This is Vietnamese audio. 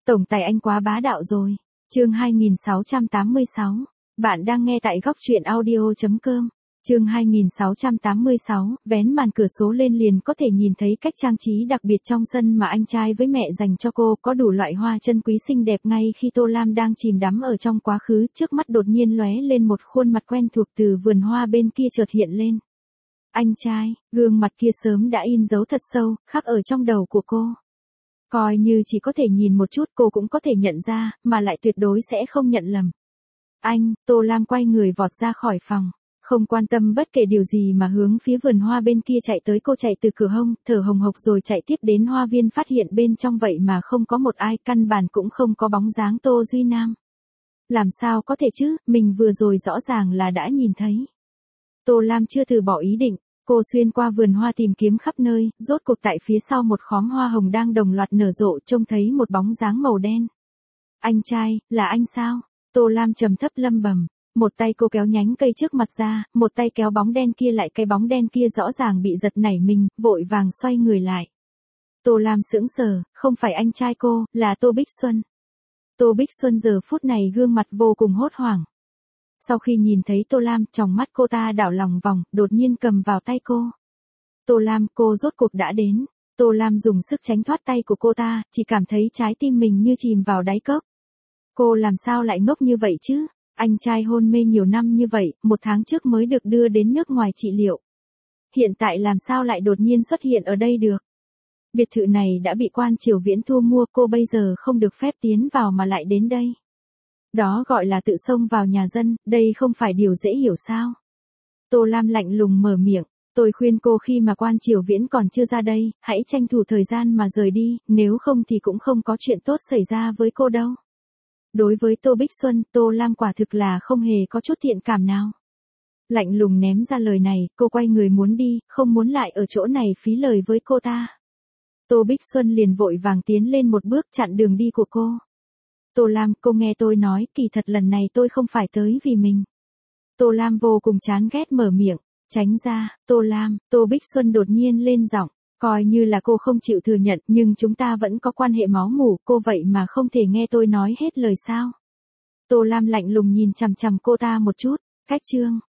Tổng tài anh quá bá đạo rồi. Chương 2686. Bạn đang nghe tại góc truyện audio.com. Chương 2686, vén màn cửa sổ lên liền có thể nhìn thấy cách trang trí đặc biệt trong sân mà anh trai với mẹ dành cho cô, có đủ loại hoa chân quý xinh đẹp. Ngay khi Tô Lam đang chìm đắm ở trong quá khứ, trước mắt đột nhiên lóe lên một khuôn mặt quen thuộc từ vườn hoa bên kia chợt hiện lên. Anh trai, gương mặt kia sớm đã in dấu thật sâu, khắc ở trong đầu của cô. Coi như chỉ có thể nhìn một chút cô cũng có thể nhận ra, mà lại tuyệt đối sẽ không nhận lầm. Anh, Tô Lam quay người vọt ra khỏi phòng. Không quan tâm bất kể điều gì mà hướng phía vườn hoa bên kia chạy tới. Cô chạy từ cửa hông, thở hồng hộc rồi chạy tiếp đến hoa viên, phát hiện bên trong vậy mà không có một ai, căn bản cũng không có bóng dáng Tô Duy Nam. Làm sao có thể chứ, mình vừa rồi rõ ràng là đã nhìn thấy. Tô Lam chưa từ bỏ ý định, cô xuyên qua vườn hoa tìm kiếm khắp nơi, rốt cuộc tại phía sau một khóm hoa hồng đang đồng loạt nở rộ trông thấy một bóng dáng màu đen. Anh trai, là anh sao? Tô Lam trầm thấp lẩm bẩm. Một tay cô kéo nhánh cây trước mặt ra, một tay kéo bóng đen kia lại. Cái bóng đen kia rõ ràng bị giật nảy mình, vội vàng xoay người lại. Tô Lam sững sờ, không phải anh trai cô, là Tô Bích Xuân. Tô Bích Xuân giờ phút này gương mặt vô cùng hốt hoảng. Sau khi nhìn thấy Tô Lam, tròng mắt cô ta đảo lòng vòng, đột nhiên cầm vào tay cô. Tô Lam, cô rốt cuộc đã đến. Tô Lam dùng sức tránh thoát tay của cô ta, chỉ cảm thấy trái tim mình như chìm vào đáy cốc. Cô làm sao lại ngốc như vậy chứ? Anh trai hôn mê nhiều năm như vậy, 1 tháng trước mới được đưa đến nước ngoài trị liệu. Hiện tại làm sao lại đột nhiên xuất hiện ở đây được? Biệt thự này đã bị Quan Triều Viễn thu mua, cô bây giờ không được phép tiến vào mà lại đến đây. Đó gọi là tự xông vào nhà dân, đây không phải điều dễ hiểu sao? Tô Lam lạnh lùng mở miệng, tôi khuyên cô khi mà Quan Triều Viễn còn chưa ra đây, hãy tranh thủ thời gian mà rời đi, nếu không thì cũng không có chuyện tốt xảy ra với cô đâu. Đối với Tô Bích Xuân, Tô Lam quả thực là không hề có chút thiện cảm nào. Lạnh lùng ném ra lời này, cô quay người muốn đi, không muốn lại ở chỗ này phí lời với cô ta. Tô Bích Xuân liền vội vàng tiến lên một bước chặn đường đi của cô. Tô Lam, cô nghe tôi nói, kỳ thật lần này tôi không phải tới vì mình. Tô Lam vô cùng chán ghét mở miệng, tránh ra. Tô Lam, Tô Bích Xuân đột nhiên lên giọng. Coi như là cô không chịu thừa nhận, nhưng chúng ta vẫn có quan hệ máu mủ, cô vậy mà không thể nghe tôi nói hết lời sao? Tô Lam lạnh lùng nhìn chằm chằm cô ta một chút. Cách chương